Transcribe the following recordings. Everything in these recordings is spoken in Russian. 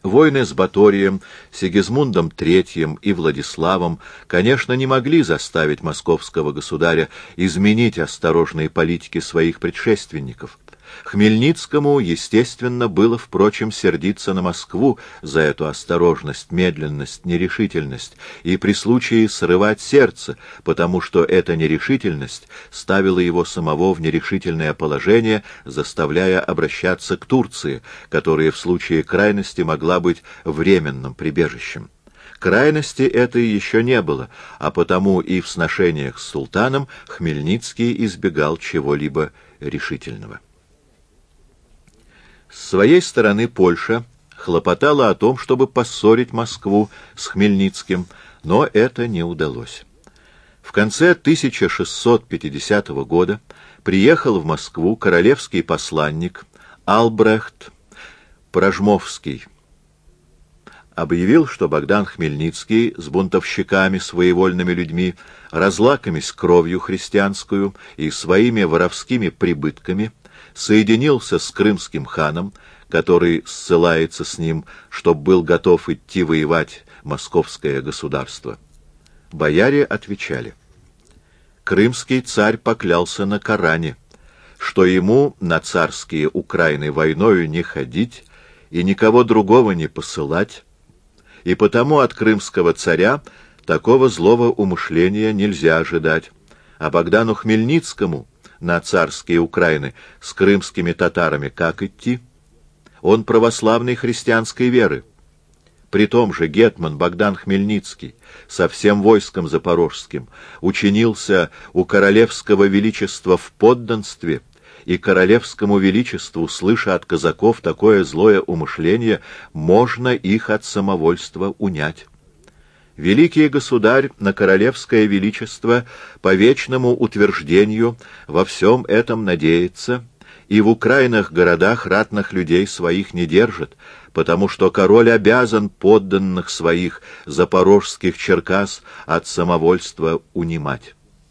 Войны с Баторием, Сигизмундом III и Владиславом, конечно, не могли заставить московского государя изменить осторожные политики своих предшественников. Хмельницкому, естественно, было, впрочем, сердиться на Москву за эту осторожность, медленность, нерешительность, и при случае срывать сердце, потому что эта нерешительность ставила его самого в нерешительное положение, заставляя обращаться к Турции, которая в случае крайности могла быть временным прибежищем. Крайности этой еще не было, а потому и в сношениях с султаном Хмельницкий избегал чего-либо решительного. С своей стороны Польша хлопотала о том, чтобы поссорить Москву с Хмельницким, но это не удалось. В конце 1650 года приехал в Москву королевский посланник Албрехт Поражмовский. Объявил, что Богдан Хмельницкий с бунтовщиками, своевольными людьми, разлакомясь кровью христианскую и своими воровскими прибытками, соединился с крымским ханом, который ссылается с ним, чтоб был готов идти воевать московское государство. Бояре отвечали: крымский царь поклялся на Коране, что ему на царские Украины войною не ходить и никого другого не посылать, и потому от крымского царя такого злого умышления нельзя ожидать, а Богдану Хмельницкому на царские Украины с крымскими татарами как идти? Он православной христианской веры. При том же гетман Богдан Хмельницкий со всем войском запорожским учинился у королевского величества в подданстве, и королевскому величеству, слыша от казаков такое злое умышление, можно их от самовольства унять. Великий государь на королевское величество по вечному утверждению во всем этом надеется, и в Украинах городах ратных людей своих не держит, потому что король обязан подданных своих запорожских Черкас от самовольства унимать.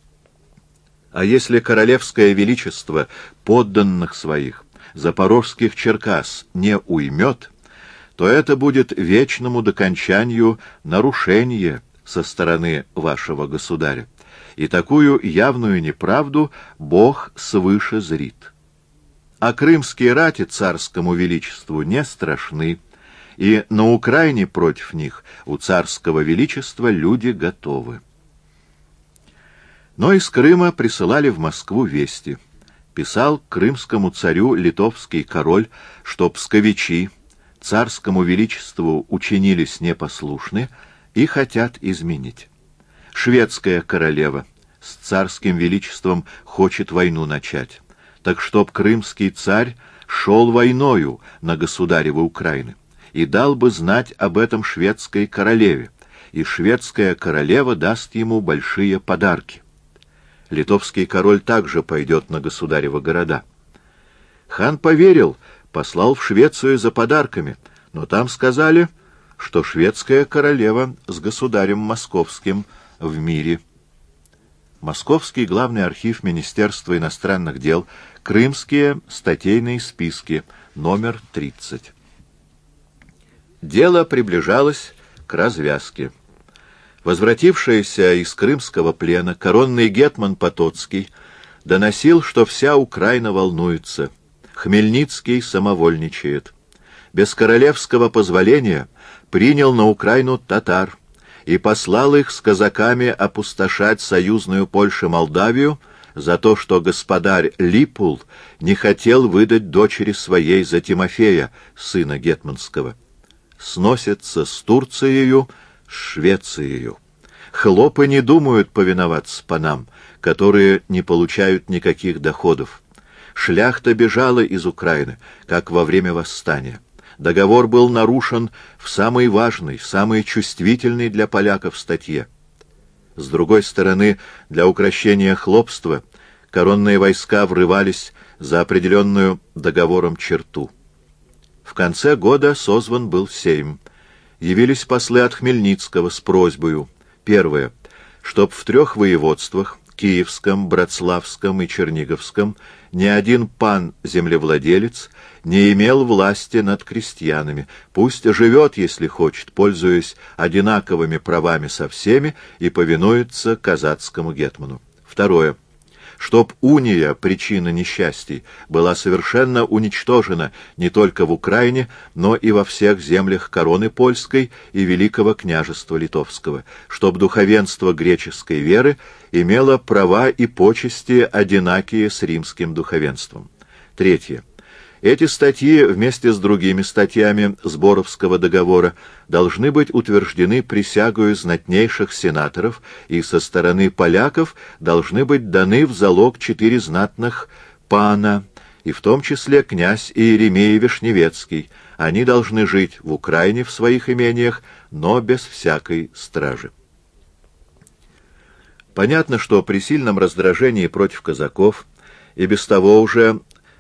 А если королевское величество подданных своих запорожских Черкас не уймет, то это будет вечному докончанию нарушение со стороны вашего государя, и такую явную неправду Бог свыше зрит. А крымские рати царскому величеству не страшны, и на Украине против них у царского величества люди готовы. Но из Крыма присылали в Москву вести. Писал крымскому царю литовский король, что псковичи царскому величеству учинились непослушны и хотят изменить. Шведская королева с царским величеством хочет войну начать, так чтоб крымский царь шел войною на государевы Украины и дал бы знать об этом шведской королеве, и шведская королева даст ему большие подарки. Литовский король также пойдет на государева города. Хан поверил, послал в Швецию за подарками, но там сказали, что шведская королева с государем московским в мире. Московский главный архив Министерства иностранных дел, крымские статейные списки, номер 30. Дело приближалось к развязке. Возвратившийся из крымского плена коронный гетман Потоцкий доносил, что вся Украина волнуется. Хмельницкий самовольничает. Без королевского позволения принял на Украину татар и послал их с казаками опустошать союзную Польшу-Молдавию за то, что господарь Липул не хотел выдать дочери своей за Тимофея, сына гетманского. Сносится с Турцией, с Швецией. Хлопы не думают повиноваться панам, которые не получают никаких доходов. Шляхта бежала из Украины, как во время восстания. Договор был нарушен в самой важной, самой чувствительной для поляков статье. С другой стороны, для укрощения хлопства коронные войска врывались за определенную договором черту. В конце года созван был Сейм. Явились послы от Хмельницкого с просьбою: первое, чтоб в 3 воеводствах, Киевском, Братславском и Черниговском ни один пан-землевладелец не имел власти над крестьянами. Пусть живет, если хочет, пользуясь одинаковыми правами со всеми, и повинуется казацкому гетману. Второе. Чтоб уния, причина несчастий, была совершенно уничтожена не только в Украине, но и во всех землях короны польской и Великого княжества Литовского, чтоб духовенство греческой веры имело права и почести, одинакие с римским духовенством. Третье. Эти статьи вместе с другими статьями Сборовского договора должны быть утверждены присягою знатнейших сенаторов, и со стороны поляков должны быть даны в залог 4 знатных пана, и в том числе князь Иеремей Вишневецкий. Они должны жить в Украине в своих имениях, но без всякой стражи. Понятно, что при сильном раздражении против казаков и без того уже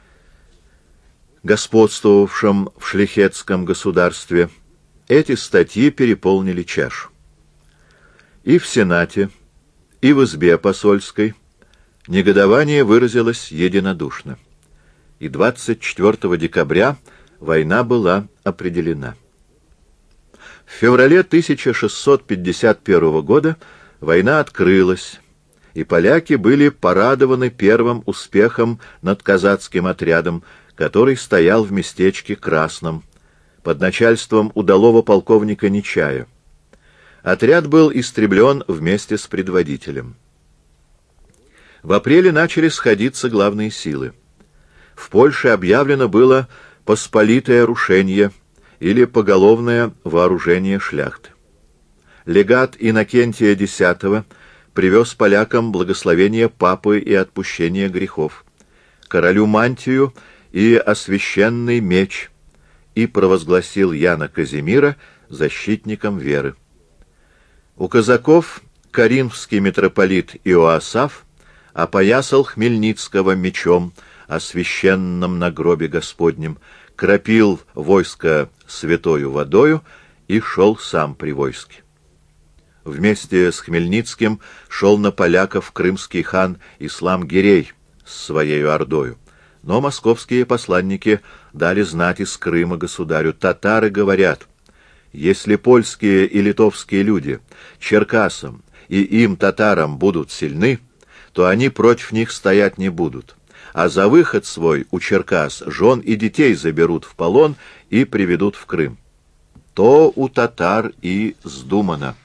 господствовавшем в шляхетском государстве, эти статьи переполнили чашу. И в Сенате, и в избе посольской негодование выразилось единодушно. И 24 декабря война была определена. В феврале 1651 года война открылась, и поляки были порадованы первым успехом над казацким отрядом, который стоял в местечке Красном, под начальством удалого полковника Нечая. Отряд был истреблен вместе с предводителем. В апреле начали сходиться главные силы. В Польше объявлено было посполитое рушение или поголовное вооружение шляхты. Легат Иннокентия X привез полякам благословение папы и отпущение грехов, королю мантию и освященный меч, и провозгласил Яна Казимира защитником веры. У казаков коринфский митрополит Иоасаф опоясал Хмельницкого мечом, освященным на гробе Господнем, кропил войско святою водою и шел сам при войске. Вместе с Хмельницким шел на поляков крымский хан Ислам-Гирей с своей ордою. Но московские посланники дали знать из Крыма государю: татары говорят, если польские и литовские люди черкасам и им, татарам, будут сильны, то они против них стоять не будут, а за выход свой у черкас жен и детей заберут в полон и приведут в Крым. То у татар и сдумано.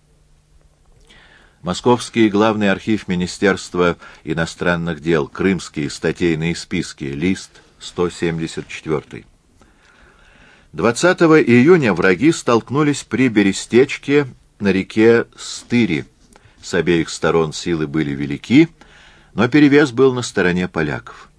Московский главный архив Министерства иностранных дел, крымские статейные списки, лист 174. 20 июня враги столкнулись при Берестечке на реке Стыри. С обеих сторон силы были велики, но перевес был на стороне поляков.